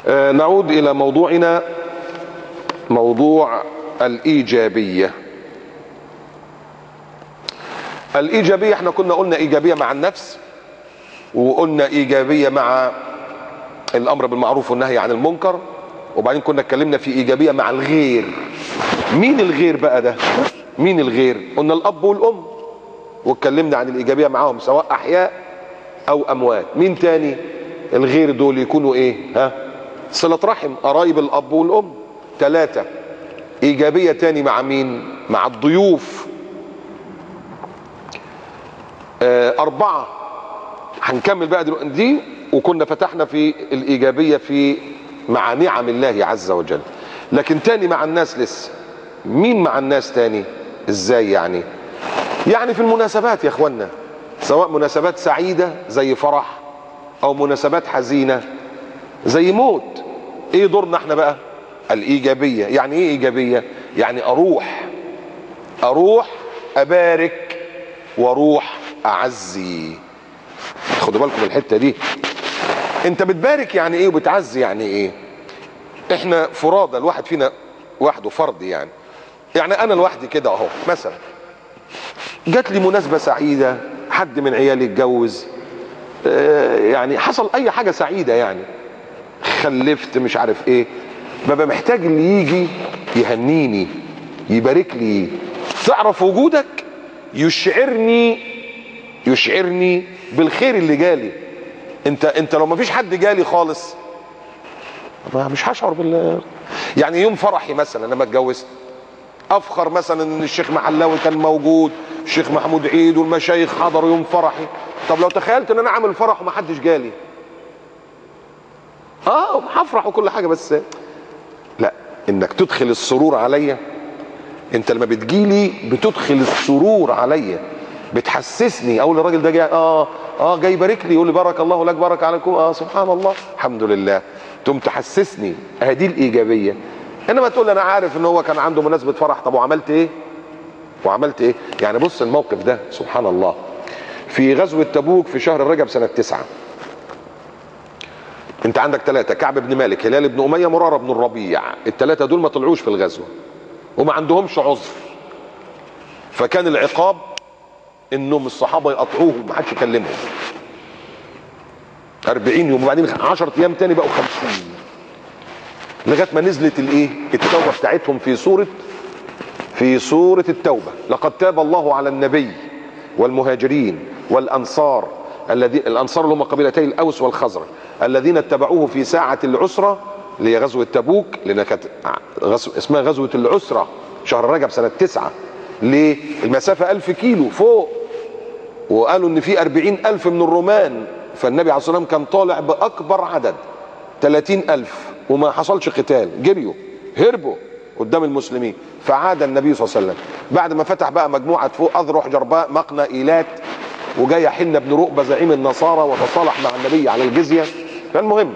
نعود إلى موضوعنا، موضوع الإيجابية. الإيجابية احنا كنا قلنا إيجابية مع النفس، وقلنا إيجابية مع الأمر بالمعروف والنهي عن المنكر، وبعدين كنا اتكلمنا في إيجابية مع الغير. مين الغير بقى ده؟ مين الغير؟ قلنا الأب والأم، واتكلمنا عن الإيجابية معاهم سواء أحياء أو أموات. مين تاني؟ الغير دول يكونوا إيه؟ صلة رحم، قرايب الأب والأم. 3. إيجابية تاني مع مين؟ مع الضيوف. 4. هنكمل بقى دلوقتي دي، وكنا فتحنا في الإيجابية في مع نعم الله عز وجل. لكن تاني مع الناس لسه. مين مع الناس تاني؟ ازاي يعني؟ يعني في المناسبات يا اخوانا، سواء مناسبات سعيدة زي فرح او مناسبات حزينة زي موت. ايه دورنا احنا بقى؟ الإيجابية. يعني ايه إيجابية؟ يعني اروح ابارك واروح اعزي. خدوا بالكم من الحتة دي. انت بتبارك يعني ايه وبتعزي يعني ايه؟ احنا فرادى، الواحد فينا وحده فرد يعني انا لوحدي كده اهو. مثلا جات لي مناسبة سعيدة، حد من عيالي اتجوز، يعني حصل اي حاجة سعيدة، يعني خلفت مش عارف ايه، ببقى محتاج اللي يجي يهنيني يبارك لي. تعرف وجودك يشعرني بالخير اللي جالي. انت لو ما فيش حد جالي خالص مش هشعر يعني يوم فرحي مثلا لما اتجوزت، افخر مثلا ان الشيخ محلاوي كان موجود، الشيخ محمود عيد والمشايخ حضروا يوم فرحي. طب لو تخيلت ان انا عامل فرح وما حدش جالي، هفرح وكل حاجه، بس لا، انك تدخل السرور عليا. انت لما بتجيلي بتدخل السرور عليا، بتحسسني. اقول الراجل ده جاي جاي يبارك لي، يقول لي بارك الله لك، بارك عليكم، سبحان الله، الحمد لله. تقوم تحسسني. هذه الإيجابية. انما تقول انا عارف ان هو كان عنده مناسبة فرح، طب وعملت ايه؟ يعني بص الموقف ده سبحان الله. في غزوة تبوك في شهر رجب سنة 9، انت عندك 3: كعب بن مالك، هلال بن أمية، مرارة بن الربيع. ال3 دول ما طلعوش في الغزوة وما عندهمش عذر، فكان العقاب انهم الصحابة يقطعوهم، ما حدش يكلمهم 40 يوم، وبعدين 10 ايام تاني بقوا 50، لغايه ما نزلت التوبه بتاعتهم في سوره التوبه. لقد تاب الله على النبي والمهاجرين والانصار، الانصار اللي هم قبيلتي الاوس والخزرج، الذين اتبعوه في ساعه العسره، اللي هي غزوه تبوك، لانها كانت اسمها غزوه العسره، شهر رجب سنه 9. ليه؟ المسافه 1000 كيلو فوق، وقالوا ان في 40,000 من الرومان، فالنبي عليه الصلاه والسلام كان طالع باكبر عدد 30,000، وما حصلش قتال، جريوا هربوا قدام المسلمين. فعاد النبي صلى الله عليه وسلم بعد ما فتح بقى مجموعه فوق اذرح جرباء مقنا ايلات، وجاي حن بن رؤبه زعيم النصارى وتصالح مع النبي على الجزيه. فالمهم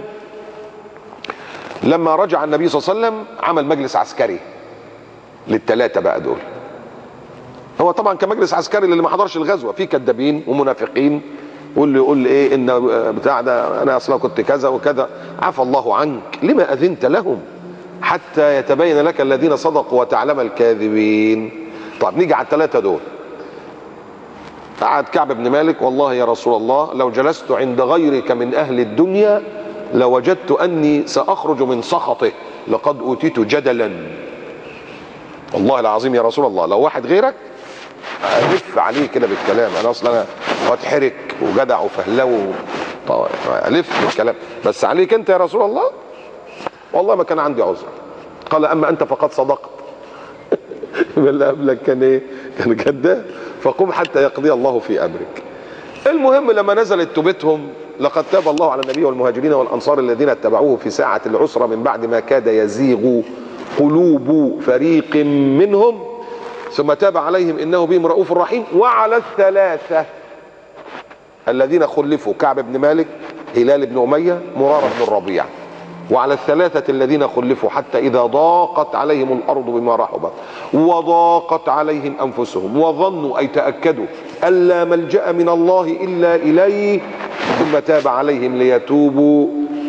لما رجع النبي صلى الله عليه وسلم عمل مجلس عسكري لل3 بقى دول. هو طبعا كمجلس عسكري اللي ما حضرش الغزوه، فيه كذابين ومنافقين، واللي يقول لي ايه ان بتاع ده انا اصلا كنت كذا وكذا. عفى الله عنك لما اذنت لهم حتى يتبين لك الذين صدقوا وتعلم الكاذبين. طب نيجي على ال3 دول. قعد كعب بن مالك: والله يا رسول الله لو جلست عند غيرك من اهل الدنيا لوجدت اني ساخرج من سخطه، لقد اوتيت جدلا. والله العظيم يا رسول الله لو واحد غيرك الف عليه كده بالكلام، انا اصلا اتحرك وجدع وفهلو الف بالكلام، بس عليك انت يا رسول الله والله ما كان عندي عذر. قال: اما انت فقد صدقت. اللي قبلك كان ايه؟ كان كذاب. فقم حتى يقضي الله في امرك. المهم لما نزلت توبتهم: لقد تاب الله على النبي والمهاجرين والانصار الذين اتبعوه في ساعه العسره من بعد ما كاد يزيغ قلوب فريق منهم ثم تاب عليهم انه بهم رؤوف رحيم. وعلى ال3 الذين خلفوا: كعب بن مالك، هلال بن أمية، مرارة بن الربيع. وعلى ال3 الذين خلفوا حتى إذا ضاقت عليهم الأرض بما رحبت وضاقت عليهم أنفسهم وظنوا، أي تأكدوا، ألا ملجأ من الله إلا إليه، ثم تاب عليهم ليتوبوا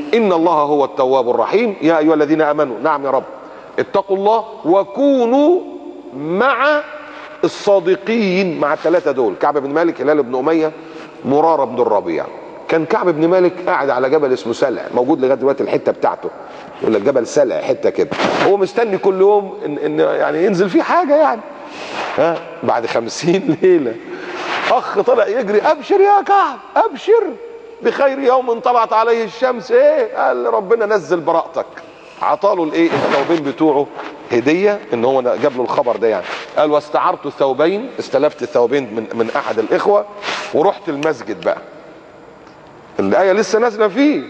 إن الله هو التواب الرحيم. يا أيها الذين آمنوا، نعم يا رب، اتقوا الله وكونوا مع الصادقين. مع الثلاثة دول، كعب بن مالك، هلال بن أمية، مرارة بن الربيع. كان كعب بن مالك قاعد على جبل اسمه سلع، موجود لغايه دلوقتي الحته بتاعته، يقول لك جبل سلع، حته كده. هو مستني كل يوم إن يعني ينزل فيه حاجه يعني. بعد 50 ليله اخ طلع يجري: ابشر يا كعب، ابشر بخير يوم طلعت عليه الشمس. ايه؟ قال: ربنا نزل براءتك. عطاله الايه؟ الثوبين بتوعه هديه، ان هو جاب له الخبر ده يعني. قال: واستعرت ثوبين، استلفت الثوبين من احد الاخوه، ورحت المسجد بقى. الآية لسه نازلة فيه.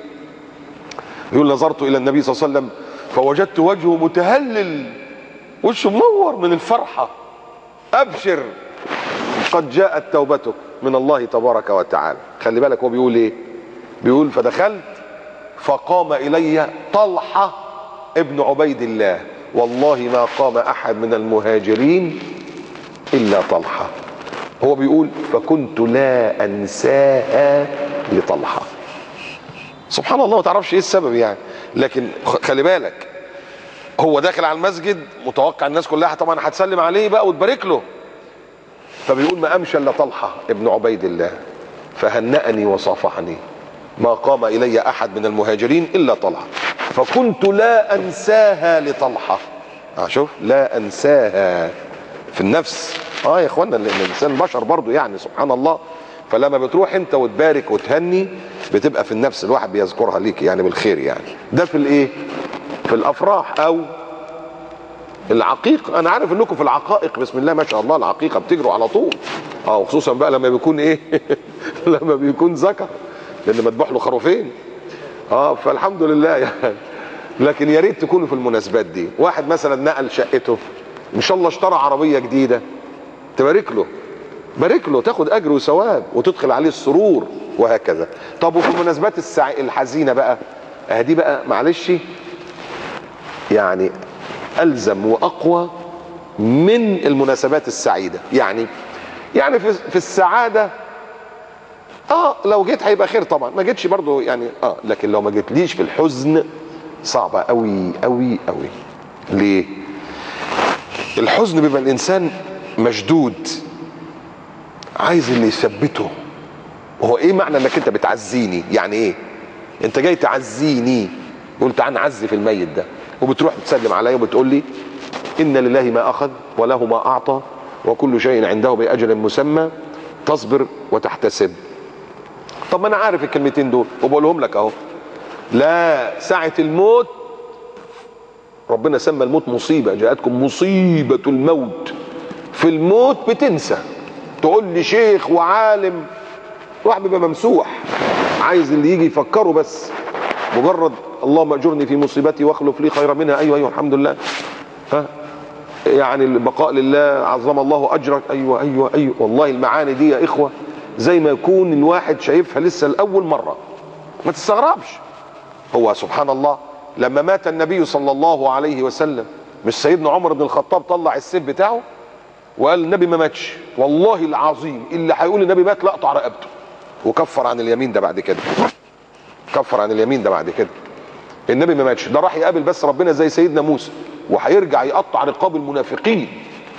يقول: نظرت إلى النبي صلى الله عليه وسلم فوجدت وجهه متهلل، وشه منور من الفرحة. أبشر قد جاءت توبتك من الله تبارك وتعالى. خلي بالك هو بيقول إيه؟ بيقول: فدخلت فقام إلي طلحة ابن عبيد الله، والله ما قام أحد من المهاجرين إلا طلحة. هو بيقول: فكنت لا أنساها لطلحة. سبحان الله، ما تعرفش ايه السبب يعني، لكن خلي بالك هو داخل على المسجد متوقع الناس كلها طبعا هتسلم عليه بقى وتبارك له، فبيقول: ما امشى الا طلحة ابن عبيد الله فهنأني وصافحني، ما قام الي احد من المهاجرين الا طلحة، فكنت لا انساها لطلحة. شوف، لا انساها في النفس. يا اخوانا، الانسان بشر برضو يعني، سبحان الله. فلما بتروح انت وتبارك وتهني بتبقى في النفس الواحد بيذكرها ليك يعني بالخير يعني. ده في الايه؟ في الافراح او العقيق. انا عارف انكم في العقائق بسم الله ما شاء الله العقيقه بتجروا على طول. وخصوصا بقى لما بيكون ايه لما بيكون ذكر، لان مذبوح له خروفين. فالحمد لله يعني. لكن يا ريت تكونوا في المناسبات دي. واحد مثلا نقل شقته، ان شاء الله اشترى عربيه جديده، تبارك له، بارك له، تاخد اجر وثواب وتدخل عليه السرور وهكذا. طب وفي المناسبات الحزينه بقى، دي بقى معلش يعني الزم واقوى من المناسبات السعيده. يعني في السعاده لو جيت هيبقى خير طبعا، ما جيتش برضو يعني لكن لو ما جيتليش في الحزن صعبه قوي قوي قوي. ليه؟ الحزن بيبقى الانسان مشدود، عايز اللي يثبته. وهو ايه معنى انك انت بتعزيني؟ يعني ايه؟ انت جاي تعزيني، قلت تعال نعزي في الميت ده، وبتروح تسلم عليا وبتقول لي: ان لله ما اخذ وله ما اعطى وكل شيء عنده باجل مسمى، تصبر وتحتسب. طب ما انا عارف الكلمتين دول وبقولهم لك اهو. لا، ساعة الموت ربنا سمى الموت مصيبة، جاءتكم مصيبة الموت. في الموت بتنسى، تقول لي شيخ وعالم، واحد بيبقى ممسوح، عايز اللي يجي يفكره بس، مجرد اللهم اجرني في مصيبتي واخلف لي خيرا منها. ايوه الحمد لله. يعني البقاء لله، عظم الله اجرك. ايوه والله المعاني دي يا اخوه زي ما يكون الواحد شايفها لسه لاول مره، ما تستغربش. هو سبحان الله لما مات النبي صلى الله عليه وسلم، مش سيدنا عمر بن الخطاب طلع السيف بتاعه وقال: النبي ما ماتش، والله العظيم اللي هيقول النبي مات لا اقطع رقبته، وكفر عن اليمين ده بعد كده. كفر عن اليمين ده بعد كده. النبي ما ماتش، ده راح يقابل بس ربنا زي سيدنا موسى، وهيرجع يقطع رقاب المنافقين.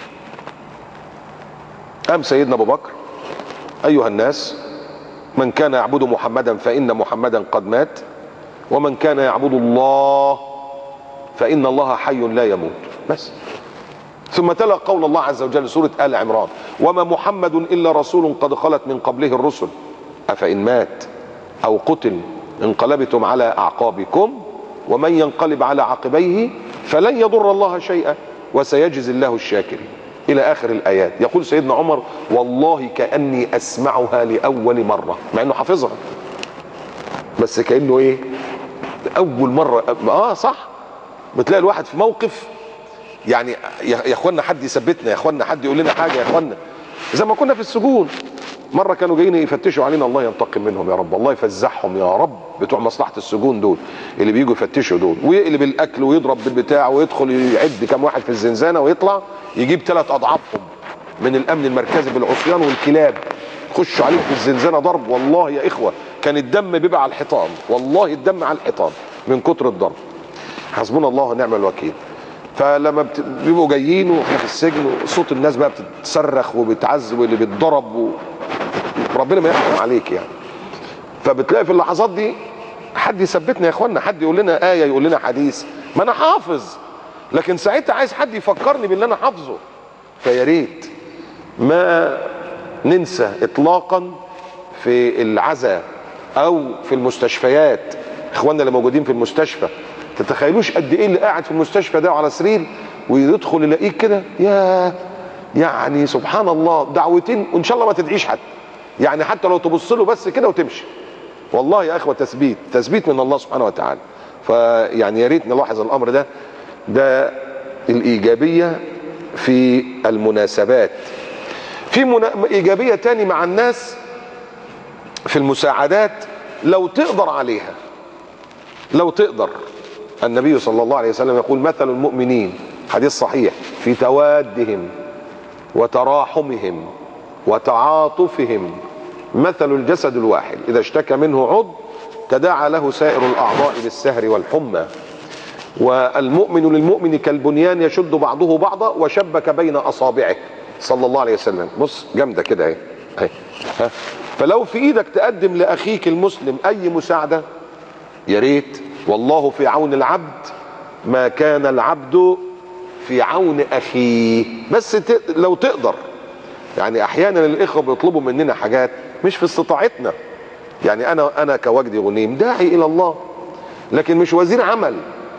قام سيدنا ابو بكر: ايها الناس، من كان يعبد محمدا فان محمدا قد مات، ومن كان يعبد الله فان الله حي لا يموت. بس. ثم تلا قول الله عز وجل سورة آل عمران: وما محمد إلا رسول قد خلت من قبله الرسل أفإن مات أو قتل انقلبتم على أعقابكم ومن ينقلب على عقبيه فلن يضر الله شيئا وسيجزي الله الشاكرين، إلى آخر الآيات. يقول سيدنا عمر: والله كأني أسمعها لأول مرة، مع أنه حافظها بس كأنه إيه؟ أول مرة. صح، بتلاقي الواحد في موقف يعني يا اخوانا حد يثبتنا، يا اخوانا حد يقول لنا حاجه، يا اخوانا زي ما كنا في السجون مره كانوا جايين يفتشوا علينا، الله ينتقم منهم يا رب، الله يفزعهم يا رب، بتوع مصلحه السجون دول اللي بييجوا يفتشوا دول، ويقلب الاكل ويضرب بالبتاع ويدخل يعد كم واحد في الزنزانه ويطلع يجيب 3 اضعافهم من الامن المركزي بالعصيان والكلاب. يخشوا عليهم في الزنزانه ضرب، والله يا اخوه كان الدم بيبقى على الحيطان، والله الدم على الحيطان من كتر الضرب. حسبنا الله ونعم الوكيل. فلما بيبقوا جايين واحنا في السجن صوت الناس بقى بتتصرخ وبتعذب واللي بيتضرب وربنا ما يحكم عليك يعني. فبتلاقي في اللحظات دي حد يثبتنا يا اخوانا، حد يقول لنا آية، يقول لنا حديث، ما انا حافظ، لكن ساعتها عايز حد يفكرني باللي انا حافظه. فيا ريت ما ننسى اطلاقا في العزاء او في المستشفيات. اخواننا اللي موجودين في المستشفى، تتخيلوش قد ايه اللي قاعد في المستشفى ده على سرير ويدخل يلاقيك كده، يا يعني سبحان الله، دعوتين وان شاء الله ما تدعيش حد، يعني حتى لو تبص له بس كده وتمشي. والله يا اخوه تثبيت من الله سبحانه وتعالى. فيعني يا ريت نلاحظ الامر ده. ده الايجابيه في المناسبات. في ايجابيه تاني مع الناس في المساعدات لو تقدر عليها، لو تقدر. النبي صلى الله عليه وسلم يقول مثل المؤمنين، حديث صحيح، في توادهم وتراحمهم وتعاطفهم مثل الجسد الواحد إذا اشتكى منه عضو تداعى له سائر الأعضاء بالسهر والحمى. والمؤمن للمؤمن كالبنيان يشد بعضه بعضا وشبك بين أصابعه، صلى الله عليه وسلم. بص جامدة كده اهي. فلو في ايدك تقدم لأخيك المسلم أي مساعدة يا ريت. والله في عون العبد ما كان العبد في عون أخيه. بس لو تقدر. يعني احيانا الاخوه بيطلبوا مننا حاجات مش في استطاعتنا. يعني انا كوجدي غنيم داعي الى الله، لكن مش وزير عمل،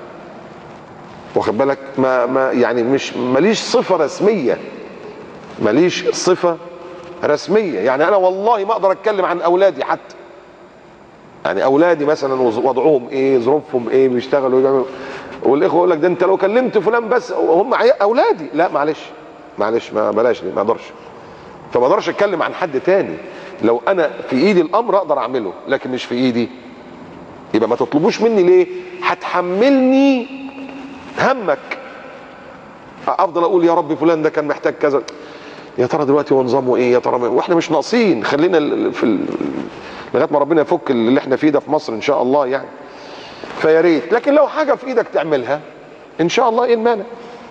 واخد بالك؟ ما يعني مش ماليش صفه رسميه، ماليش صفه رسميه. يعني انا والله ما اقدر اتكلم عن اولادي حتى. يعني اولادي مثلا وضعهم ايه، ظروفهم ايه، بيشتغلوا، والاخوه يقول لك ده انت لو كلمت فلان بس هم اولادي. لا معلش ما بلاش، ما اقدرش. فما اقدرش اتكلم عن حد تاني. لو انا في ايدي الامر اقدر اعمله، لكن مش في ايدي يبقى ما تطلبوش مني. ليه؟ هتحملني همك. افضل اقول يا رب فلان ده كان محتاج كذا، يا ترى دلوقتي هو نظامه ايه، يا ترى واحنا مش ناقصين. خلينا لغايه ما ربنا يفك اللي احنا فيه ده في مصر ان شاء الله يعني. فيا ريت. لكن لو حاجه في ايدك تعملها ان شاء الله، ايه المانع؟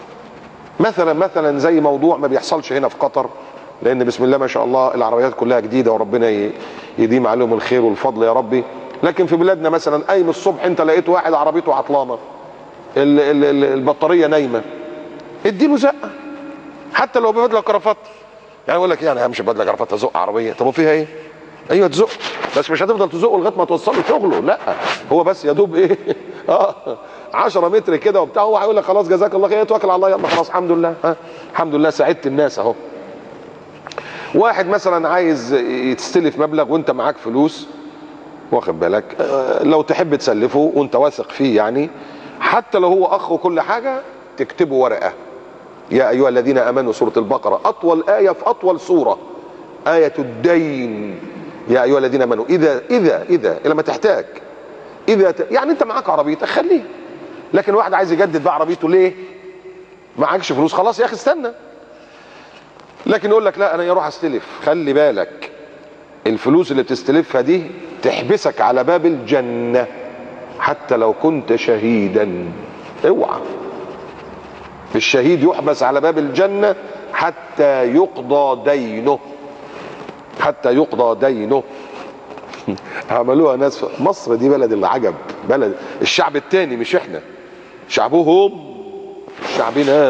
مثلا زي موضوع ما بيحصلش هنا في قطر، لان بسم الله ما شاء الله العربيات كلها جديده وربنا يديم عليهم الخير والفضل يا ربي. لكن في بلادنا مثلا قايم الصبح انت لقيت واحد عربيته عطلانه، البطاريه نايمه، اديله زقه حتى لو ببدله كرافات. يعني يقول لك يعني مش ببدله كرافات ازق عربيه، طب وفيها ايه؟ ايوه تزق، بس مش هتفضل تزقه لغايه ما توصله شغله، لا هو بس يا دوب ايه 10 متر كده وبتاع، هو هيقول لك خلاص جزاك الله خير، توكل على الله، يلا خلاص الحمد لله. الحمد لله ساعدت الناس اهو. واحد مثلا عايز يستلف مبلغ وانت معاك فلوس، واخد بالك، لو تحب تسلفه وانت واثق فيه، يعني حتى لو هو اخ وكل حاجه، تكتبه ورقه. يا ايها الذين امنوا، سوره البقره، اطول ايه في اطول سوره، ايه الدين. يا ايها الذين امنوا اذا لما تحتاج، يعني انت معاك عربيتك خليها، لكن واحد عايز يجدد بقى عربيته، ليه؟ معكش فلوس، خلاص يا اخي استنى. لكن يقول لك لا انا اروح استلف. خلي بالك الفلوس اللي بتستلفها دي تحبسك على باب الجنه حتى لو كنت شهيدا. اوعى. الشهيد يحبس على باب الجنه حتى يقضى دينه، حتى يقضى دينه. عملوها ناس في مصر دي، بلد العجب، بلد الشعب التاني مش احنا، شعبهم شعبنا.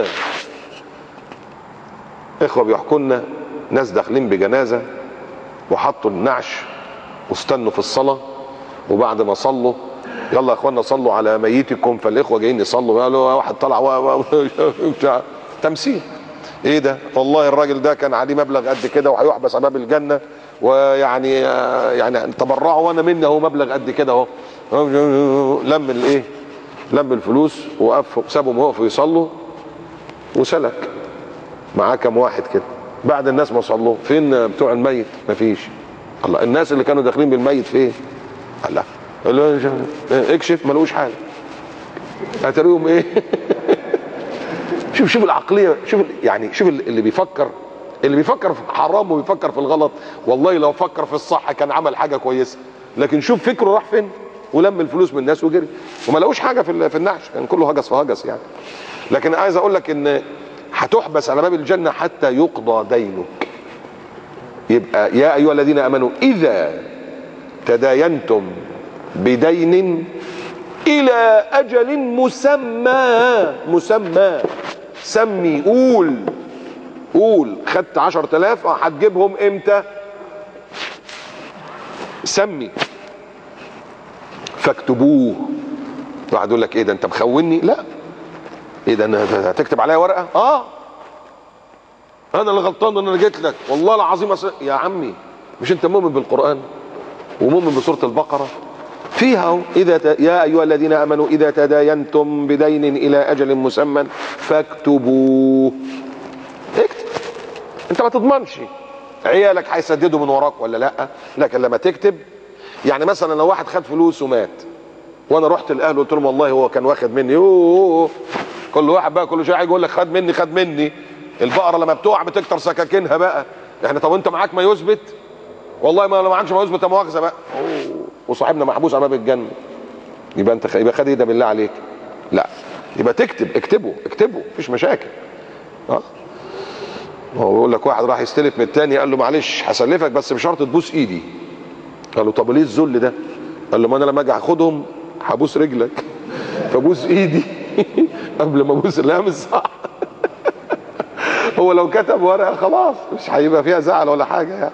اخوه بيحكوا لنا ناس داخلين بجنازه وحطوا النعش واستنوا في الصلاه، وبعد ما صلوا يلا يا اخوانا صلوا على ميتكم، فالاخوه جايين يصلوا قالوا واحد طلع تمثيل. ايه ده؟ والله الراجل ده كان عليه مبلغ قد كده وهيحبس على باب الجنه، ويعني تبرعوا وانا مني اهو مبلغ قد كده اهو. لم الفلوس وقف، سابهم وقفوا يصلوا وسلك. معاه كام واحد كده بعد الناس ما صلوا. فين بتوع الميت؟ مفيش. الله، الناس اللي كانوا داخلين بالميت فين؟ الله، اكشف ملوش حاجه، هتلاقيهم ايه؟ شوف العقليه، شوف اللي بيفكر اللي بيفكر في الحرام وبيفكر في الغلط والله لو فكر في الصح كان عمل حاجه كويسه، لكن شوف فكره راح فين، ولم الفلوس من الناس وجري وما لقوش حاجه في النعش، كان يعني كله هجس في هجس يعني. لكن عايز اقول لك ان هتحبس على باب الجنه حتى يقضى دينك. يبقى يا ايها الذين امنوا اذا تداينتم بدين الى اجل مسمى سمي، قول خدت 10,000 هتجيبهم امتى؟ سمي فاكتبوه. واحد يقول لك ايه ده انت مخوني؟ لا. ايه ده انا هتكتب عليا ورقه؟ انا اللي غلطان ان انا جيت لك والله العظيم يا عمي مش انت مؤمن بالقران ومؤمن بسوره البقره فيها اهو يا ايها الذين امنوا اذا تداينتم بدين الى اجل مسمى فاكتبوه. اكتب. انت ما تضمنش عيالك هيسددوا من وراك ولا لا، لكن لما تكتب يعني مثلا لو واحد خد فلوس ومات وانا رحت لاهله قلت لهم والله هو كان واخد مني، كل واحد بقى كل شويه يقول لك خد مني. البقره لما بتقع بتكتر سكاكينها بقى. يعني طب انت معاك ما يثبت؟ والله ما معكش ما يثبت مؤاخذه بقى. وصاحبنا محبوس على باب الجنه. يبقى انت يبقى خد ايه ده بالله عليك؟ لا. يبقى اكتبه مفيش مشاكل. هو بيقول لك واحد راح يستلف من الثاني قال له معلش هسلفك بس بشرط تبوس ايدي. قال له طب ليه الذل ده؟ قال له ما انا لما اجي هاخدهم هبوس رجلك فبوس ايدي قبل ما ابوس. لا مش صح. هو لو كتب ورقه خلاص مش هيبقى فيها زعل ولا حاجه يعني.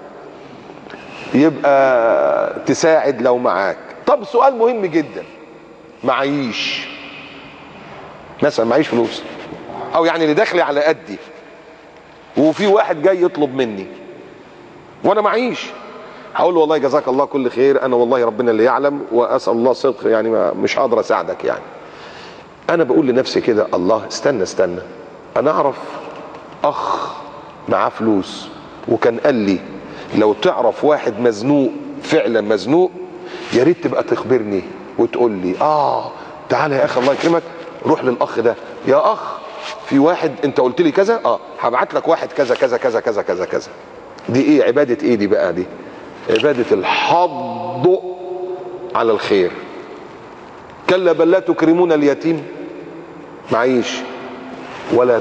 يبقى تساعد لو معاك. طب سؤال مهم جدا، معيش مثلا معيش فلوس او يعني اللي داخلي على قدي وفي واحد جاي يطلب مني وانا معيش، هقول له والله جزاك الله كل خير انا والله ربنا اللي يعلم واسال الله صدق يعني مش هقدر اساعدك يعني. انا بقول لنفسي كده الله استنى انا اعرف اخ معاه فلوس وكان قال لي لو تعرف واحد مزنوق فعلا مزنوق يا ريت تبقى تخبرني وتقول لي تعالى يا اخي الله يكرمك روح للاخ ده يا اخ في واحد انت قلت لي كذا هبعت لك واحد كذا كذا كذا كذا كذا كذا. دي ايه عباده ايه دي بقى؟ دي عباده الحض على الخير. كلا بل لا تكرمون اليتيم معيش ولا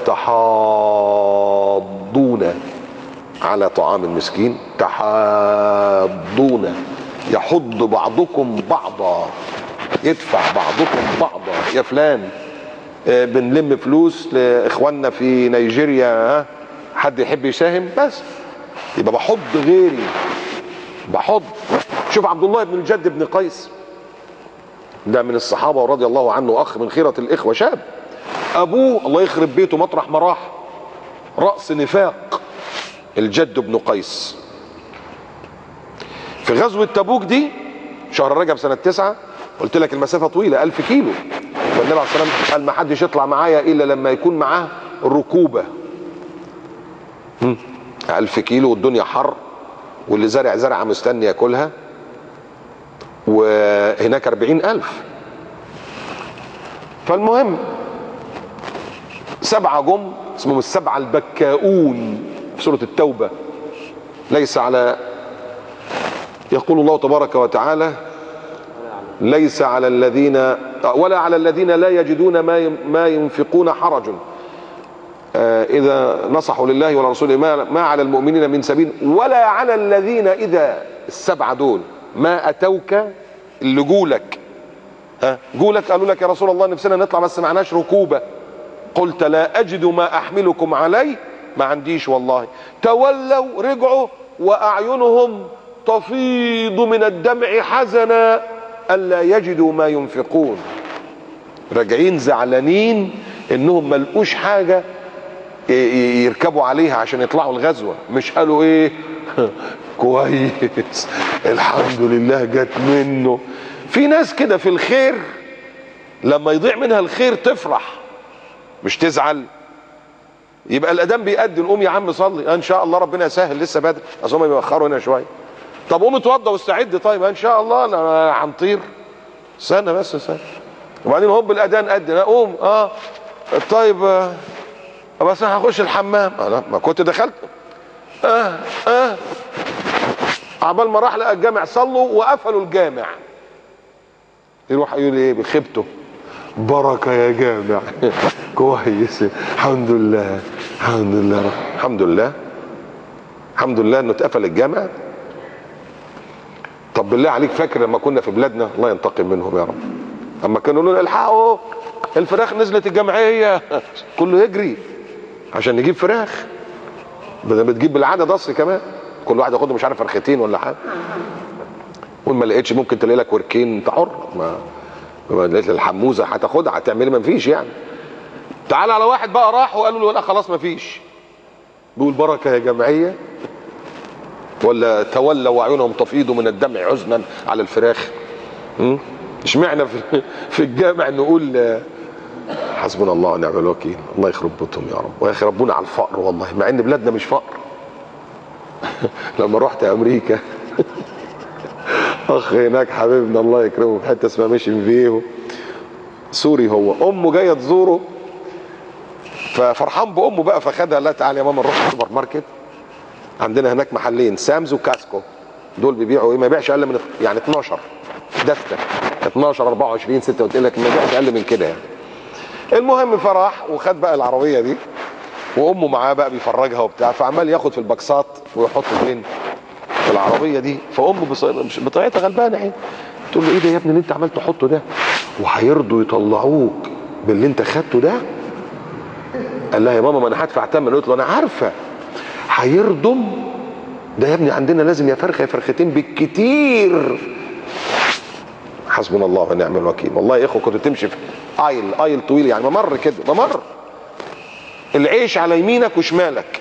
تحاضون على طعام المسكين. تحاضون يحض بعضكم بعضا يدفع بعضكم بعضا. يا فلان بنلم فلوس لاخواننا في نيجيريا حد يحب يساهم؟ بس يبقى بحض غيري بحض. شوف عبد الله بن الجد بن قيس ده من الصحابه رضي الله عنه، اخ من خيره الاخوه، شاب ابوه الله يخرب بيته مطرح ما راح راس نفاق الجد بن قيس. في غزوه تبوك دي شهر رجب سنه 9 قلت لك المسافه طويله 1000 كيلو، فالنبي عليه الصلاه والسلام قال ما حدش يطلع معايا الا لما يكون معاه ركوبه. 1000 كيلو والدنيا حر واللي زارع زرعه مستني ياكلها وهناك 40,000. فالمهم 7 جم اسمهم السبعه البكاؤون في سوره التوبه. ليس على يقول الله تبارك وتعالى ليس على الذين ولا على الذين لا يجدون ما ينفقون حرج إذا نصحوا لله ولرسوله ما على المؤمنين من سبيل ولا على الذين إذا السبعة دول ما أتوك اللي جولك جولك قالوا لك يا رسول الله نفسنا نطلع بس معناش ركوبة قلت لا أجد ما أحملكم عليه ما عنديش والله تولوا رجعوا وأعينهم تفيض من الدمع حزنا ألا يجدوا ما ينفقون. راجعين زعلانين انهم ما لقوش حاجه يركبوا عليها عشان يطلعوا الغزوه، مش قالوا ايه كويس الحمد لله جت منه. في ناس كده في الخير لما يضيع منها الخير تفرح مش تزعل. يبقى الاذان بيأذن قوم يا عم صلي ان شاء الله ربنا يسهل لسه بدري اصل هم بيأخروا هنا شويه. طب قوم اتوضى واستعد طيب ان شاء الله انا هنطير استنى بس استنى. وبعدين هوب الاذان اذن اقوم طيب بس انا هخش الحمام. لا ما كنت دخلت عبال ما راح لقى الجامع صلوا وقفلوا الجامع، يروح يقول ايه بخيبته؟ بركه يا جامع. كويس، الحمد لله الحمد لله الحمد لله الحمد لله انه اتقفل الجامع. طب بالله عليك فاكر لما كنا في بلادنا، الله ينتقم منهم يا رب، اما كانوا يقولوا الحقوا الفراخ نزلت الجمعيه، كله يجري عشان نجيب فراخ، بتجيب بالعدد اصلي كمان، كل واحد ياخد مش عارف فرختين ولا حاجه، وما لقيتش ممكن تلاقي لك وركين، انت حر، ما لقيت الحموزه هتاخدها هتعمل ما فيش يعني. تعال على واحد بقى راح وقالوا له لا خلاص ما فيش، بيقول بركه يا جمعيه، ولا تولوا وعيونهم تفيض من الدمع حزنا على الفراخ. اشمعنى في الجامع نقول حسبنا الله ونعم الوكيل؟ الله يخرب بيتهم يا رب، ويخربونا على الفقر والله، مع ان بلادنا مش فقر. لما رحت امريكا اخ هناك حبيبنا الله يكرمه في حته اسمها ميشن فيهو، سوري، هو امه جايه تزوره ففرحان بامه بقى، فخدها لا تعالى يا ماما نروح السوبر ماركت، عندنا هناك محلين سامز وكاسكو، دول بيبيعوا ايه؟ ما يبيعش اقل من يعني 12 دستة، 12 24 6 قلت لك ما يبيعش اقل من كده يعني. المهم فراح وخد بقى العربيه دي وامه معاه بقى بيفرجها وبتاع، فعمال ياخد في الباكسات ويحط فين؟ في العربيه دي. فامه بطريقتها غلبانه يعني تقول له ايه ده يا ابني اللي انت عمال تحطه ده؟ وهيرضوا يطلعوك باللي انت خدته ده؟ قال لها يا ماما ما انا هدفع ثمن. قلت له انا عارفه هيرضم ده يا ابني، عندنا لازم يا فرخه يا فرختين بالكتير. حسبنا الله ونعم الوكيل. والله يا اخوه كنت تمشي في ايل طويل يعني، ممر كده، ممر العيش على يمينك وشمالك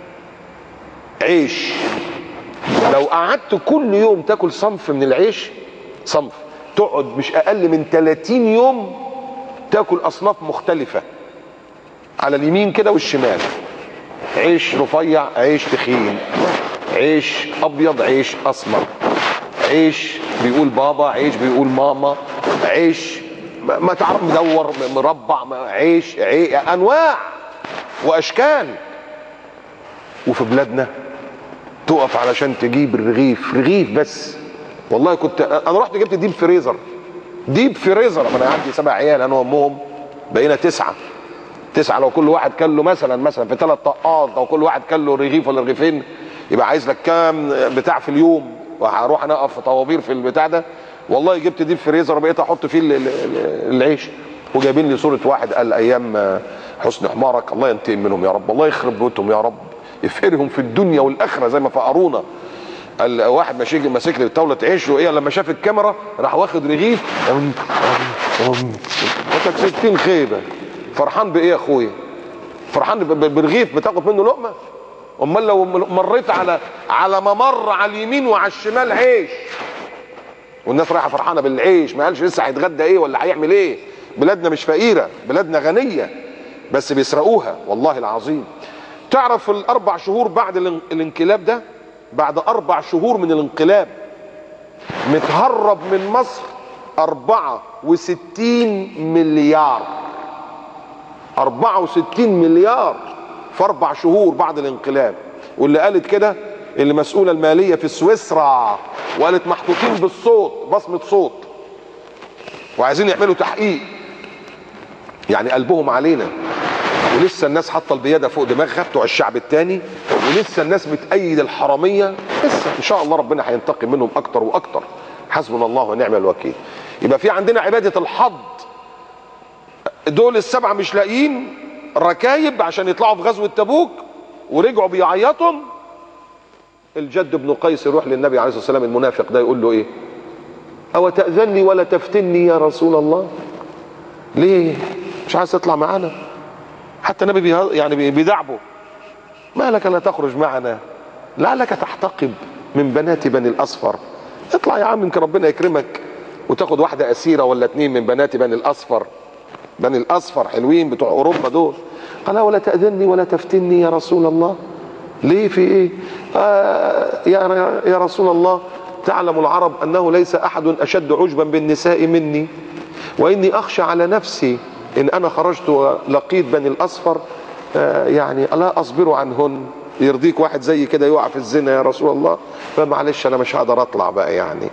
عيش، لو قعدت كل يوم تاكل صنف من العيش، صنف، تقعد مش اقل من 30 يوم تاكل اصناف مختلفه على اليمين كده والشمال، عيش رفيع، عيش تخين، عيش ابيض، عيش اسمر، عيش بيقول بابا، عيش بيقول ماما، عيش ما تعرف مدور مربع، عيش انواع واشكال. وفي بلادنا تقف علشان تجيب الرغيف، رغيف بس. والله كنت انا رحت جبت ديب فريزر، ديب فريزر، انا عندي 7 عيال انا وامهم، بقينا 9، لو كل واحد كان له مثلا في 3 طقات، لو كل واحد كان له رغيف ولا رغيفين، يبقى عايز لك كام بتاع في اليوم؟ وهروح انا اقف في طوابير في البتاع ده. والله جبت ديب فريزر بقيت احط فيه العيش. وجايبين لي صوره واحد قال ايام حسن حمارك، الله ينتقم منهم يا رب، الله يخرب بيوتهم يا رب، يفقرهم في الدنيا والاخره زي ما فقرونا. قال واحد ماسك لي طاوله عيش، وايه لما شاف الكاميرا راح واخد رغيف، كانت 60 خيبه. فرحان بايه يا اخويا؟ فرحان برغيف بتاخد منه لقمه؟ امال لو مريت على ممر على اليمين وعلى الشمال عيش، والناس رايحه فرحانه بالعيش، ما قالش لسه هيتغدى ايه ولا هيعمل ايه. بلادنا مش فقيره، بلادنا غنيه، بس بيسرقوها والله العظيم. تعرف ال4 شهور بعد الانقلاب ده، بعد 4 شهور من الانقلاب متهرب من مصر 64 مليار، 64 مليار في 4 شهور بعد الانقلاب. واللي قالت كده اللي مسؤولة المالية في سويسرا، وقالت محطوطين بالصوت، بصمة صوت، وعايزين يعملوا تحقيق، يعني قلبهم علينا. ولسه الناس حاطه البياده فوق دماغها بتوع الشعب التاني، ولسه الناس بتأيد الحراميه، لسه ان شاء الله ربنا هينتقم منهم اكتر واكتر. حسبنا الله ونعم الوكيل. يبقى في عندنا عباده الحض، دول ال7 مش لاقيين ركايب عشان يطلعوا في غزوه تبوك ورجعوا بيعيطوا. الجد بن قيس يروح للنبي عليه الصلاه والسلام المنافق ده يقول له ايه؟ او تأذني ولا تفتني يا رسول الله؟ ليه مش عايز تطلع معانا؟ حتى النبي يعني بيدعبه، ما لك لا تخرج معنا؟ لعلك تحتقب من بنات بني الاصفر. اطلع يا عم يمكن ربنا يكرمك وتاخد واحده اسيره ولا 2 من بنات بني الاصفر. بني الاصفر حلوين بتوع اوروبا دول. قال ولا تأذني ولا تفتني يا رسول الله؟ ليه في ايه؟ يا رسول الله تعلم العرب انه ليس احد اشد عجبا بالنساء مني، واني اخشى على نفسي ان انا خرجت ولقيت بني الاصفر يعني لا اصبر عنهن يرضيك واحد زي كده يقع في الزنا يا رسول الله؟ فمعلش انا مش هقدر اطلع بقى يعني.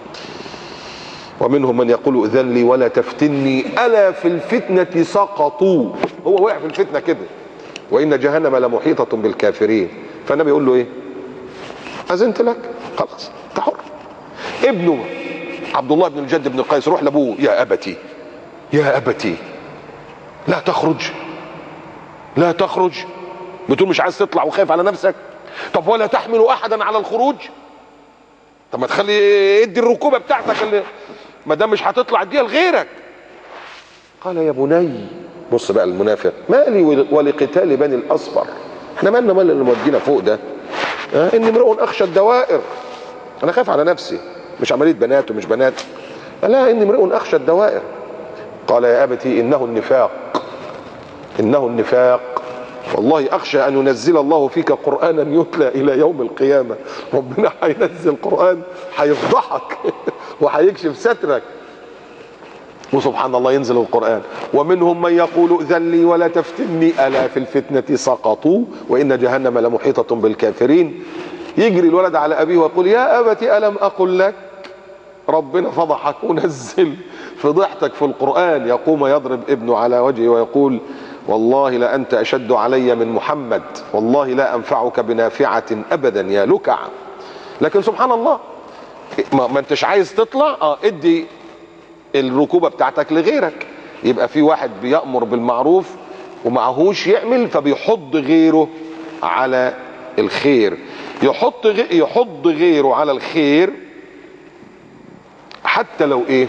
ومنهم من يقول ائذن لي ولا تفتني الا في الفتنه سقطوا. هو وقع في الفتنه كده، وان جهنم لمحيطه بالكافرين. فالنبي يقول له ايه؟ اذنت لك خلاص انت حر. ابنه عبد الله بن الجد بن قيس روح لابوه: يا ابتي يا ابتي لا تخرج لا تخرج. بتقول مش عايز تطلع وخايف على نفسك؟ طب ولا تحمل احدا على الخروج؟ طب ما تخلي ادي الركوبه بتاعتك اللي ما دام مش هتطلع اديها لغيرك. قال يا بني، بص بقى المنافق: مالي ولقتال بني الاصفر، احنا مالنا مال اللي مودينا فوق ده؟ اني امرؤ اخشى الدوائر، انا خايف على نفسي، مش عمليه بنات ومش بنات، لا اني امرؤ اخشى الدوائر. قال يا ابتي انه النفاق، انه النفاق، والله اخشى ان ينزل الله فيك قرانا يتلى الى يوم القيامه. ربنا هينزل قران هيفضحك وهيكشف سترك. وسبحان الله ينزل القران. ومنهم من يقول ائذن لي ولا تفتني الا في الفتنه سقطوا وان جهنم لمحيطه بالكافرين. يجري الولد على ابيه ويقول: يا ابت الم اقل لك؟ ربنا فضحك ونزل فضحتك في القران. يقوم يضرب ابنه على وجهه ويقول: والله لأنت أشد علي من محمد، والله لا أنفعك بنافعة أبدا يا لكع. لكن سبحان الله ما انتش عايز تطلع، ادي الركوبة بتاعتك لغيرك. يبقى في واحد بيأمر بالمعروف ومعهوش يعمل، فبيحض غيره على الخير. يحض غيره على الخير حتى لو ايه؟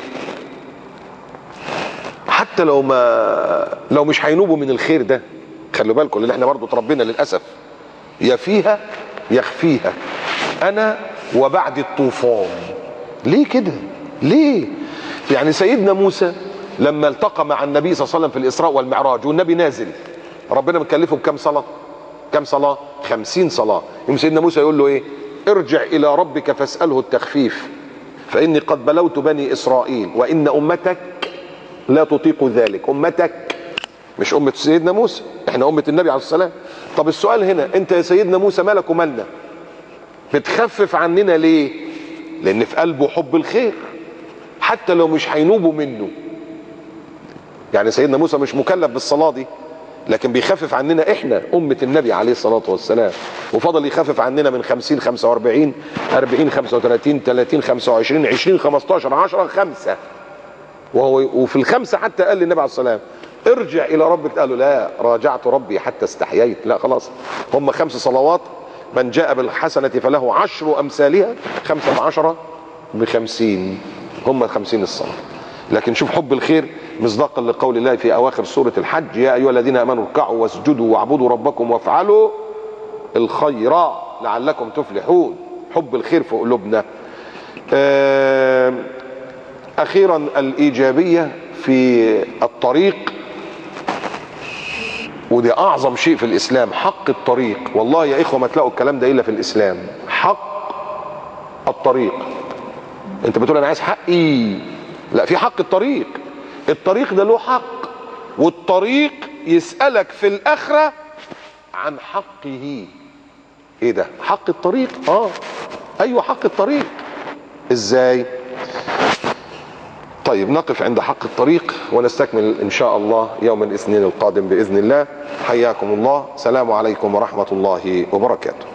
حتى لو مش هينوبوا من الخير ده. خلوا بالكم، لان احنا برضو اتربينا للاسف يا فيها يخفيها، انا وبعد الطوفان. ليه كده؟ ليه؟ يعني سيدنا موسى لما التقى مع النبي صلى الله عليه وسلم في الاسراء والمعراج والنبي نازل، ربنا مكلفه بكم صلاه؟ كم صلاه؟ 50 صلاه. يوم سيدنا موسى يقول له ايه؟ ارجع الى ربك فاساله التخفيف فاني قد بلوت بني اسرائيل وان امتك لا تطيق ذلك. امتك مش امه سيدنا موسى، احنا امه النبي عليه السلام. طب السؤال هنا، انت يا سيدنا موسى مالك ومالنا؟ بتخفف عننا ليه؟ لان في قلبه حب الخير حتى لو مش هينوبوا منه. يعني سيدنا موسى مش مكلف بالصلاه دي، لكن بيخفف عننا احنا امه النبي عليه الصلاه والسلام، وفضل يخفف عننا من 50 45 40 35 30 25 20 15 10 5. وفي الخمسه حتى قال للنبي عليه الصلاه والسلام: ارجع الى ربك. قال له: لا، راجعت ربي حتى استحييت. لا خلاص، هم 5 صلوات، من جاء بالحسنه فله 10 امثالها، 5 في 10 ب50، هم 50 الصلاه. لكن شوف حب الخير مصداقا لقول الله في اواخر سوره الحج: يا ايها الذين امنوا اركعوا واسجدوا واعبدوا ربكم وافعلوا الخير لعلكم تفلحون. حب الخير في قلوبنا. اخيرا الايجابيه في الطريق، ودي اعظم شيء في الاسلام، حق الطريق. والله يا اخوه ما تلاقوا الكلام ده الا في الاسلام. حق الطريق. انت بتقول انا عايز حقي، لا، في حق الطريق. الطريق ده له حق، والطريق يسألك في الاخره عن حقه. ايه ده؟ حق الطريق؟ ايوه حق الطريق. ازاي؟ طيب نقف عند حق الطريق ونستكمل ان شاء الله يوم الاثنين القادم باذن الله. حياكم الله، سلام عليكم ورحمه الله وبركاته.